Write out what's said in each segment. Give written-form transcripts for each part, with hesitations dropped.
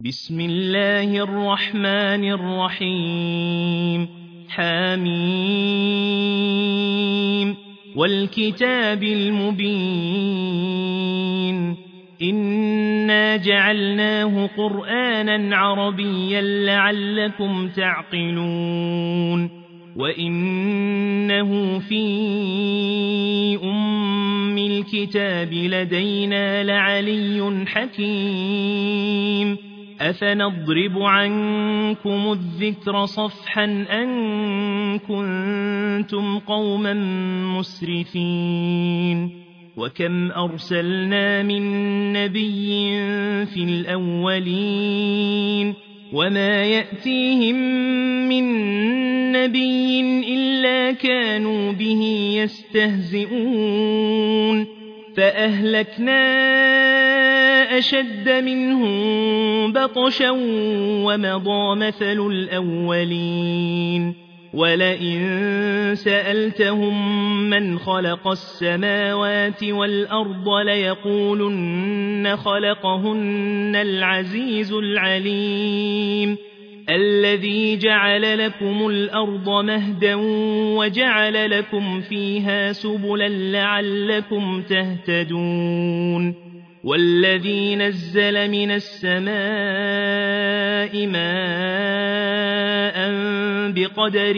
بسم الله الرحمن الرحيم حميم والكتاب المبين إنا جعلناه قرآنا عربيا لعلكم تعقلون وإنه في أم الكتاب لدينا لعلي حكيم أفنضرب عنكم الذكر صفحا أن كنتم قوما مسرفين وكم أرسلنا من نبي في الأولين وما يأتيهم من نبي إلا كانوا به يستهزئون فأهلكنا أشد منهم بطشا ومضى مثل الأولين ولئن سألتهم من خلق السماوات والأرض ليقولن خلقهن العزيز العليم الذي جعل لكم الأرض مهدا وجعل لكم فيها سبلا لعلكم تهتدون والذي نزل من السماء ماء بقدر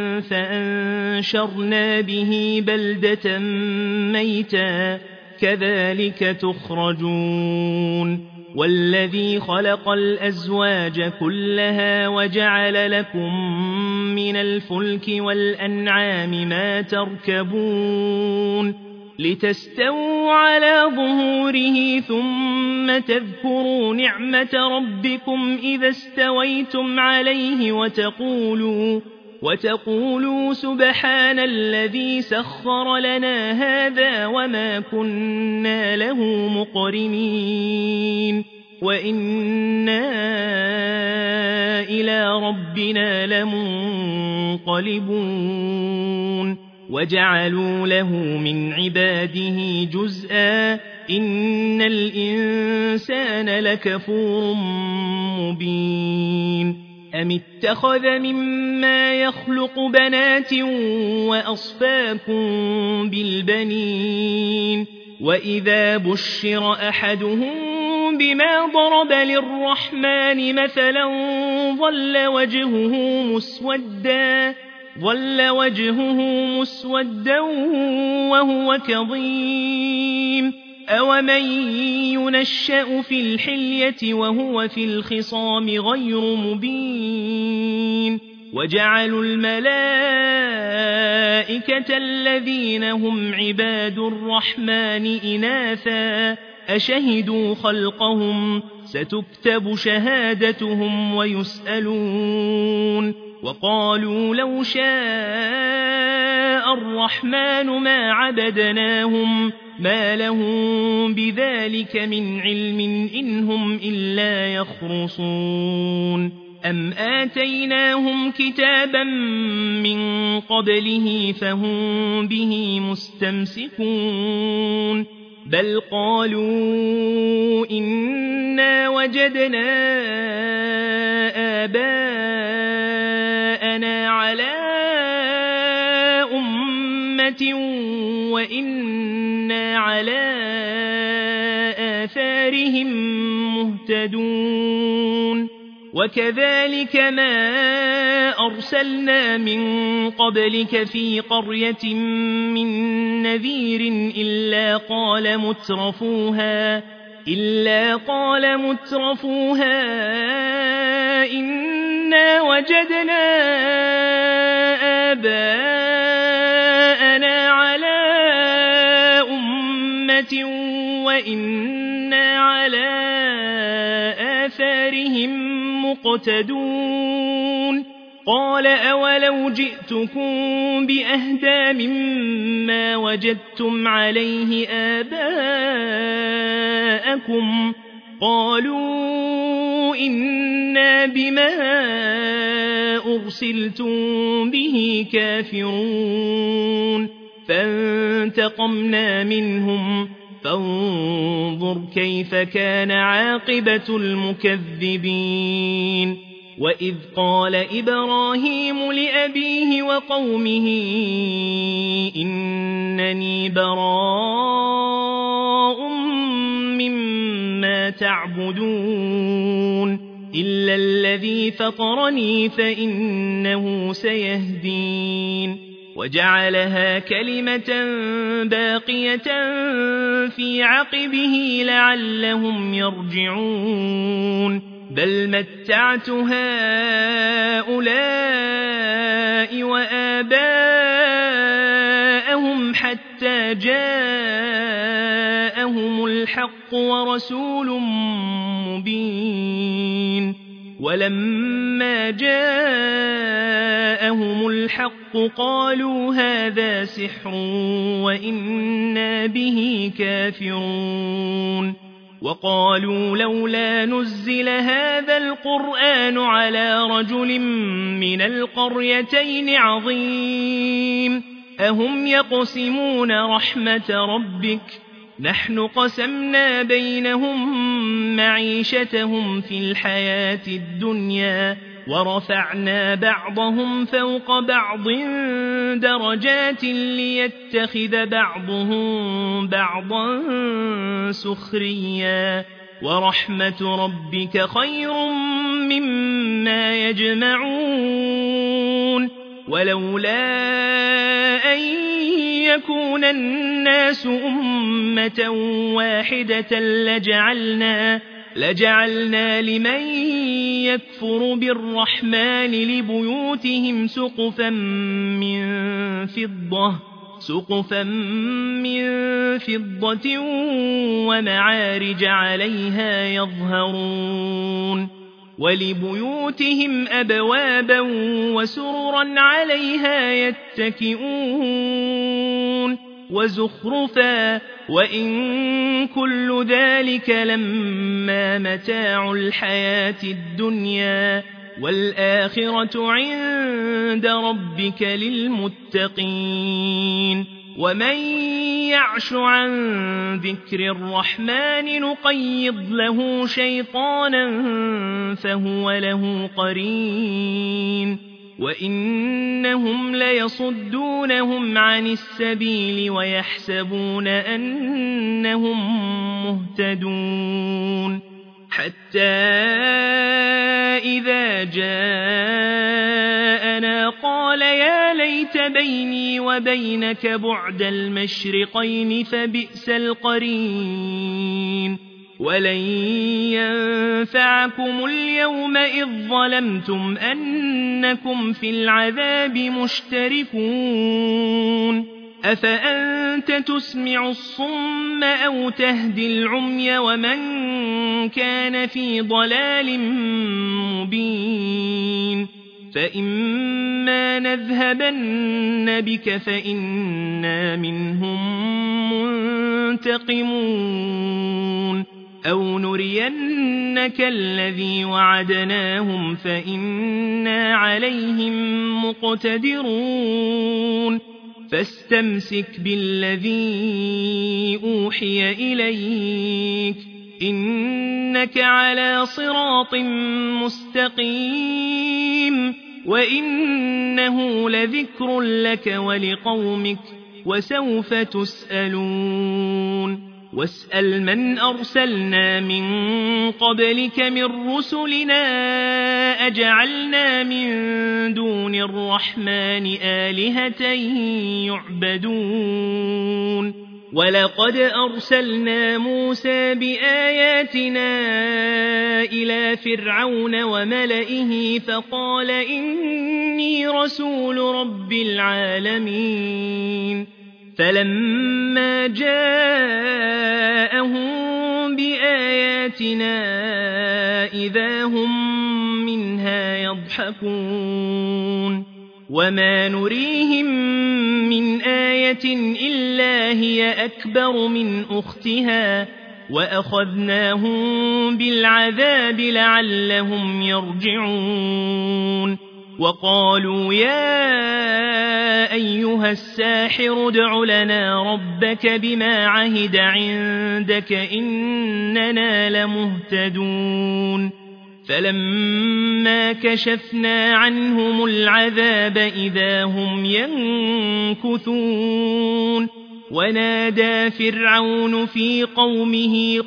فأنشرنا به بلدة ميتا كذلك تخرجون والذي خلق الأزواج كلها وجعل لكم من الفلك والأنعام ما تركبون لتستووا على ظهوره ثم تذكروا نعمة ربكم إذا استويتم عليه وتقولوا سبحان الذي سخر لنا هذا وما كنا له مقرنين وإنا إلى ربنا لمنقلبون وجعلوا له من عباده جزءا إن الإنسان لكفور مبين أم اتخذ مما يخلق بنات وأصفاكم بالبنين وإذا بشر أحدهم بما ضرب للرحمن مثلا ظل وجهه مسودا وهو كظيم أومن ينشأ في الحلية وهو في الخصام غير مبين وجعلوا الملائكة الذين هم عباد الرحمن إناثا أشهدوا خلقهم ستكتب شهادتهم ويسألون وقالوا لو شاء الرحمن ما عبدناهم ما لهم بذلك من علم إنهم إلا يخرصون أم آتيناهم كتابا من قبله فهم به مستمسكون بل قالوا إنا وجدنا آباءنا على أمة وإنا على آثارهم مهتدون وكذلك ما أرسلنا من قبلك في قرية من نذير إلا قال مترفوها إنا وجدنا آباءنا على أمة وإنا على آثارهم مقتدون قال أولو جئتكم بأهدى مما وجدتم عليه آباءكم قالوا إنا بما أرسلتم به كافرون فانتقمنا منهم فانظر كيف كان عاقبة المكذبين وإذ قال إبراهيم لأبيه وقومه إنني براء مما تعبدون إلا الذي فطرني فإنه سيهدين وجعلها كلمة باقية في عقبه لعلهم يرجعون بل متعت هؤلاء وآباءهم حتى جاءهم الحق ورسول مبين ولما جاءهم الحق قالوا هذا سحر وإنا به كافرون وقالوا لولا نزل هذا القرآن على رجل من القريتين عظيم أهم يقسمون رحمة ربك نحن قسمنا بينهم معيشتهم في الحياة الدنيا ورفعنا بعضهم فوق بعض درجات ليتخذ بعضهم بعضا سخريا ورحمة ربك خير مما يجمعون ولولا أن يكون الناس أمة واحدة لجعلنا لمن يكفر بالرحمن لبيوتهم سقفا من فضة ومعارج عليها يظهرون ولبيوتهم أبوابا وسررا عليها يتكئون وزخرفا وإن كل ذلك لما متاع الحياة الدنيا والآخرة عند ربك للمتقين ومن يعش عن ذكر الرحمن نقيض له شيطانا فهو له قرين وإنهم ليصدونهم عن السبيل ويحسبون أنهم مهتدون حتى إذا جاءنا قال يا ليت بيني وبينك بعد المشرقين فبئس القرين ولن ينفعكم اليوم إذ ظلمتم أنكم في العذاب مشتركون أفأنت تسمع الصم أو تهدي العمي ومن كان في ضلال مبين فإما نذهبن بك فإنا منهم منتقمون أو نرينك الذي وعدناهم فإنا عليهم مقتدرون فاستمسك بالذي أوحي إليك إنك على صراط مستقيم وإنه لذكر لك ولقومك وسوف تسألون واسأل من أرسلنا من قبلك من رسلنا أجعلنا من دون الرحمن آلهة يعبدون ولقد أرسلنا موسى بآياتنا إلى فرعون وملئه فقال إني رسول رب العالمين فلما جاءهم بآياتنا إذا هم منها يضحكون وما نريهم من آية إلا هي أكبر من أختها وأخذناهم بالعذاب لعلهم يرجعون وقالوا يا أيها الساحر ادع لنا ربك بما عهد عندك إننا لمهتدون فلما كشفنا عنهم العذاب إذا هم ينكثون ونادى فرعون في قومه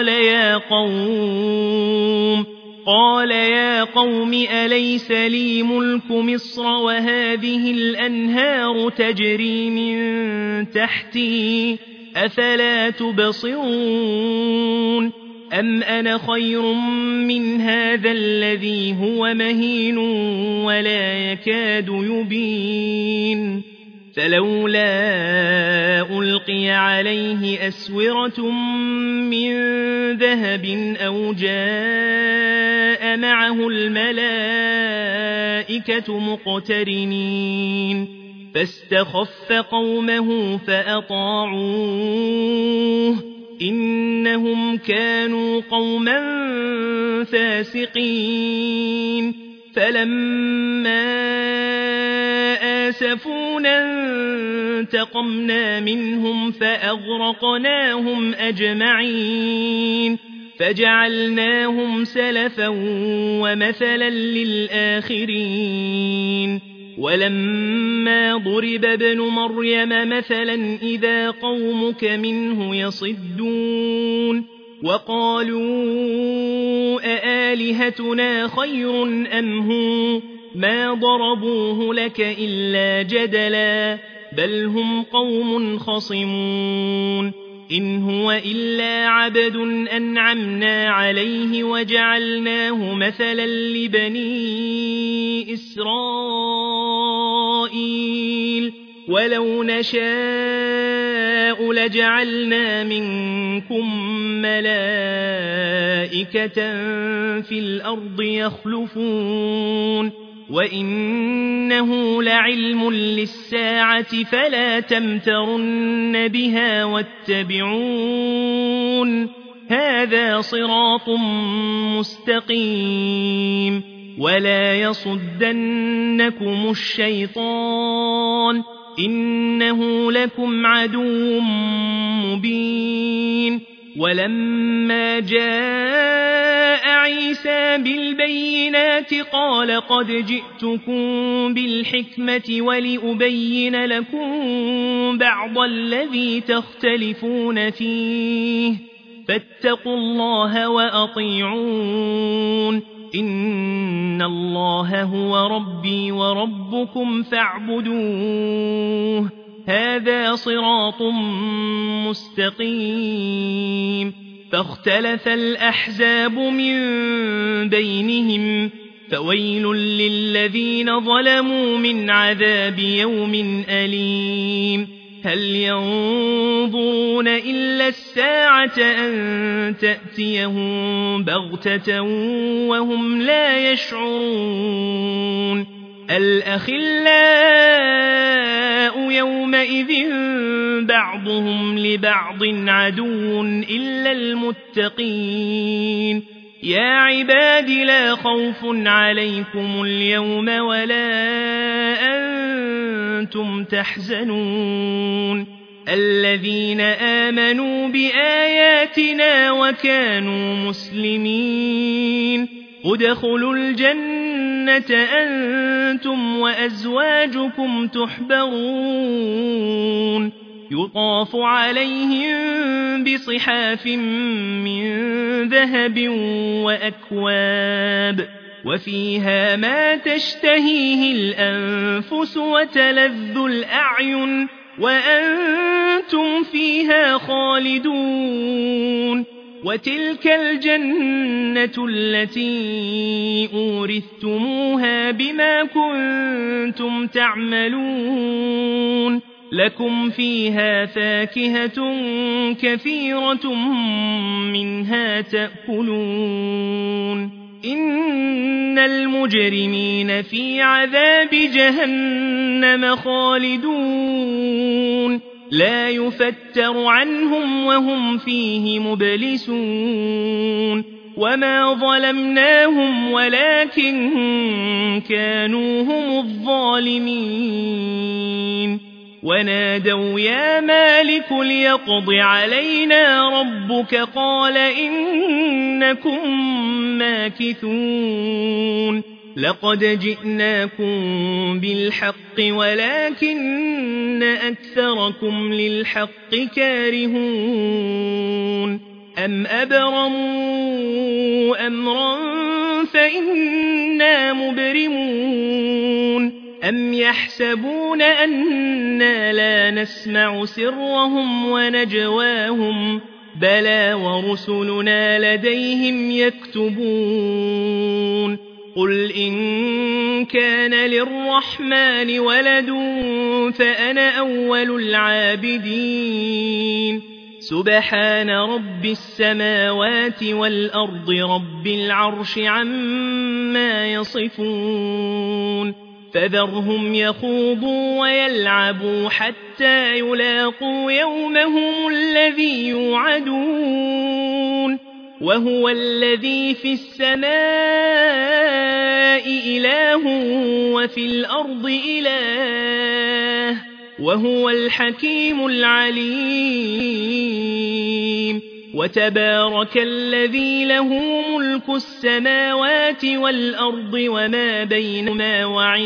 قال يا قوم أليس لي ملك مصر وهذه الأنهار تجري من تحتي أفلا تبصرون أم أنا خير من هذا الذي هو مهين ولا يكاد يبين فلولا ألقي عليه أسورة من ذهب أو جاء معه الملائكة مقترنين فاستخف قومه فأطاعوه إنهم كانوا قوما فاسقين فلما آسفونا انتقمنا منهم فأغرقناهم أجمعين فجعلناهم سلفا ومثلا للآخرين ولما ضرب ابن مريم مثلا إذا قومك منه يصدون وقالوا أآلهتنا خير أم هو ما ضربوه لك إلا جدلا بل هم قوم خصمون إن هو إلا عبد أنعمنا عليه وجعلناه مثلا لبني إسرائيل ولو نشاء لجعلنا منكم ملائكة في الأرض يخلفون وإنه لعلم للساعة فلا تمترن بها واتبعون هذا صراط مستقيم ولا يصدنكم الشيطان إنه لكم عدو مبين ولما جاء عيسى بالبينات قال قد جئتكم بالحكمة ولأبين لكم بعض الذي تختلفون فيه فاتقوا الله وأطيعون إن الله هو ربي وربكم فاعبدوه هذا صراط مستقيم فاختلف الأحزاب من بينهم فويل للذين ظلموا من عذاب يوم أليم هل ينظرون إلا الساعة أن تأتيهم بغتة وهم لا يشعرون الأخلاء يومئذ بعضهم لبعض عدو إلا المتقين يا عباد لا خوف عليكم اليوم ولا أنتم تحزنون الذين آمنوا بآياتنا وكانوا مسلمين ادخلوا الجنة أنتم وأزواجكم تحبرون يطاف عليهم بصحاف من ذهب وأكواب وفيها ما تشتهيه الأنفس وتلذ الأعين وأنتم فيها خالدون وتلك الجنة التي أورثتموها بما كنتم تعملون لكم فيها فاكهة كثيرة منها تأكلون إن المجرمين في عذاب جهنم خالدون لا يفتر عنهم وهم فيه مبلسون وما ظلمناهم ولكن كانوا هم الظالمين ونادوا يا مالك ليقض علينا ربك قال إنكم ماكثون لقد جئناكم بالحق ولكن أكثركم للحق كارهون أم أبرموا أمرا فإنا مبرمون أم يحسبون أنا لا نسمع سرهم ونجواهم بلى ورسلنا لديهم يكتبون قل إن كان للرحمن ولد فأنا أول العابدين سبحان رب السماوات والأرض رب العرش عما يصفون فذرهم يخوضوا ويلعبوا حتى يلاقوا يومهم الذي يوعدون وهو الذي في السماء إله وفي الأرض إله وهو الحكيم العليم وتبارك الذي له ملك السماوات والأرض وما بينهما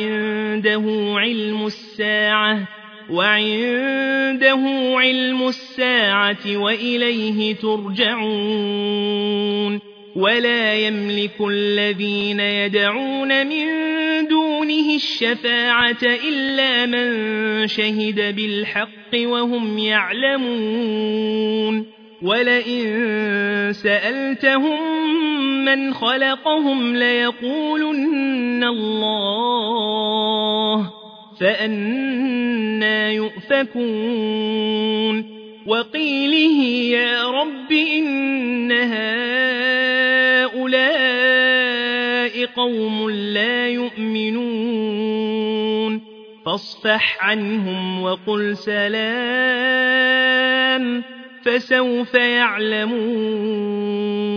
وعنده علم الساعة وإليه ترجعون ولا يملك الذين يدعون من دونه الشفاعة إلا من شهد بالحق وهم يعلمون ولئن سألتهم من خلقهم ليقولن الله فأنى يؤفكون وقيله يا رب إن هؤلاء قوم لا يؤمنون فاصفح عنهم وقل سلام فسوف يعلمون